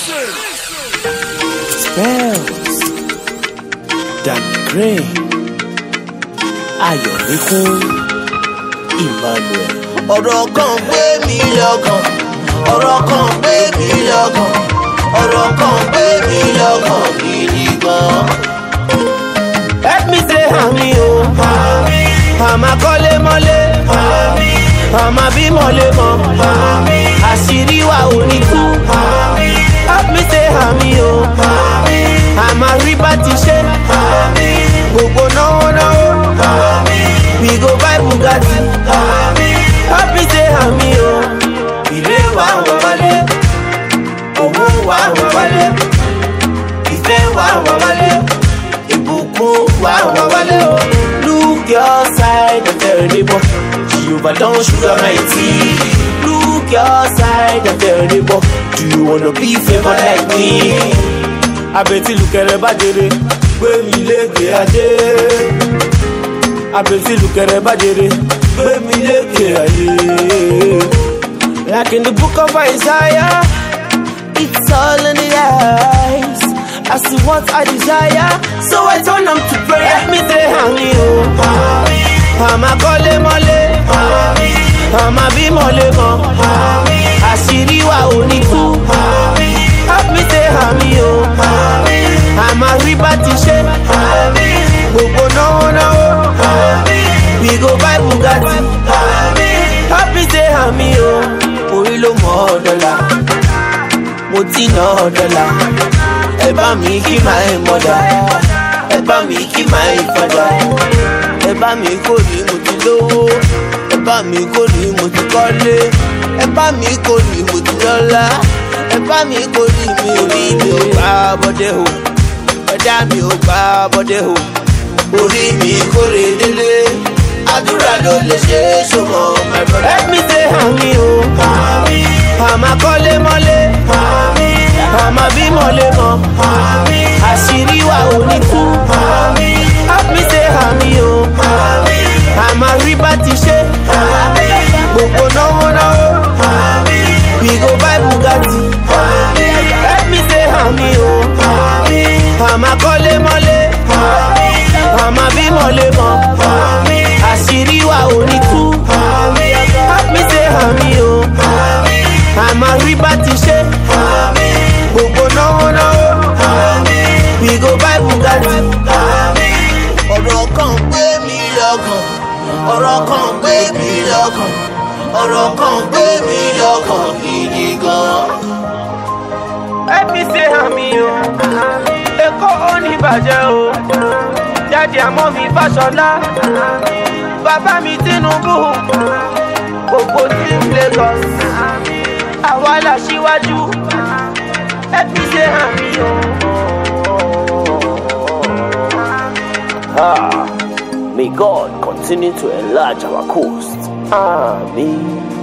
Spells, Danny Gray, Ayọ̀lékún, Emmanuel. Ọ̀rọ̀ kan gbé mi lọ́kàn, ọ̀rọ̀ kan gbé mi lọ́kàn, ọ̀rọ̀ kan gbé mi lọ́kàn gidi gan. Let me say àmì o, àmà kọ́lé mọ́lé, àmà bí mọ́lé mọ́, àṣírí wa ò ní tú. Let me say àmì o, àmà rí bá ti ṣe, gbogbo náwó náwó, we go buy Bugatti. Let me say àmì o, ilé wa wọ̀ wálé, owó wa wọ̀ wálé, ìfẹ́ wa wọ̀ wálé, ìbùkún wa wọ̀ wálé o. Look your side and tell neighbor, Jehovah don't sugar my tea. Look your side and tell neighbor, do you wanna be favored like me? Abeti lukere bajere, gbé mi lékè ajé. Abeti lukere bajere, gbé mi lékè ajé. Like in the book of Isaiah, it's all in the eyes. I see what I desire, so I turn them to prayer. Let me say honey oh, àmà kọ́lé mọ́lé, àmà bí mọ́lé mọ́, àṣírí wa ò ní tú. Let me say honey oh, àmà rí bá ti ṣe, gbogbo náwó náwó, we go buy Bugatti. Let me say honey oh, orí ló mọ̀ ọ́ dọ́là, mo ti ná ọ́ dọ́là. Ẹ bá mi kí my mother, ẹ bá mi kí my father, ẹ bá mi kó ní mo ti lówó, ẹ bá mi kó ní mo ti kọ́lé, ẹ bá mi kó ní mo ti lọ́lá, ẹ bá mi kó ní mi ò rí mi ò gbá bọ́dé o, ẹ̀dá mi ò gbá bọ́dé o, orí mi kórè délé, àdúrà ló lè ṣe é ṣùgbọ́n my brother. Let me say àmì o, àmà kọ́lé mọ́lé, àmà bí mọ́lé mọ́, àṣírí wa ò ní tú. Let me say àmì o, àmà rí bá ti ṣe, gbogbo náwó náwó, we go buy Bugatti. Let me say àmì o, àmà kọ́lé mọ́lé, àmà bí mọ́lé mọ́, àṣírí wa ò ní tú. Let me say àmì o, àmà rí bá ti ṣe, gbogbo náwó náwó, we go buy Bugatti. Ọ̀rọ̀ kan gbé mi lọ́kàn, ọ̀rọ̀ kan gbé mi lọ́kàn, ọ̀rọ̀ kan gbé mi lọ́kàn gidi gan. Let me say àmì o, Èkó ò ní bàjẹ́ o, jáde àmọ́ mi Fáṣọlá, bàbá mi Tinubu, gbogbo team Lagos, àwa la ṣíwájú. Let me say àmì o. May God continue to enlarge our coast. Amen.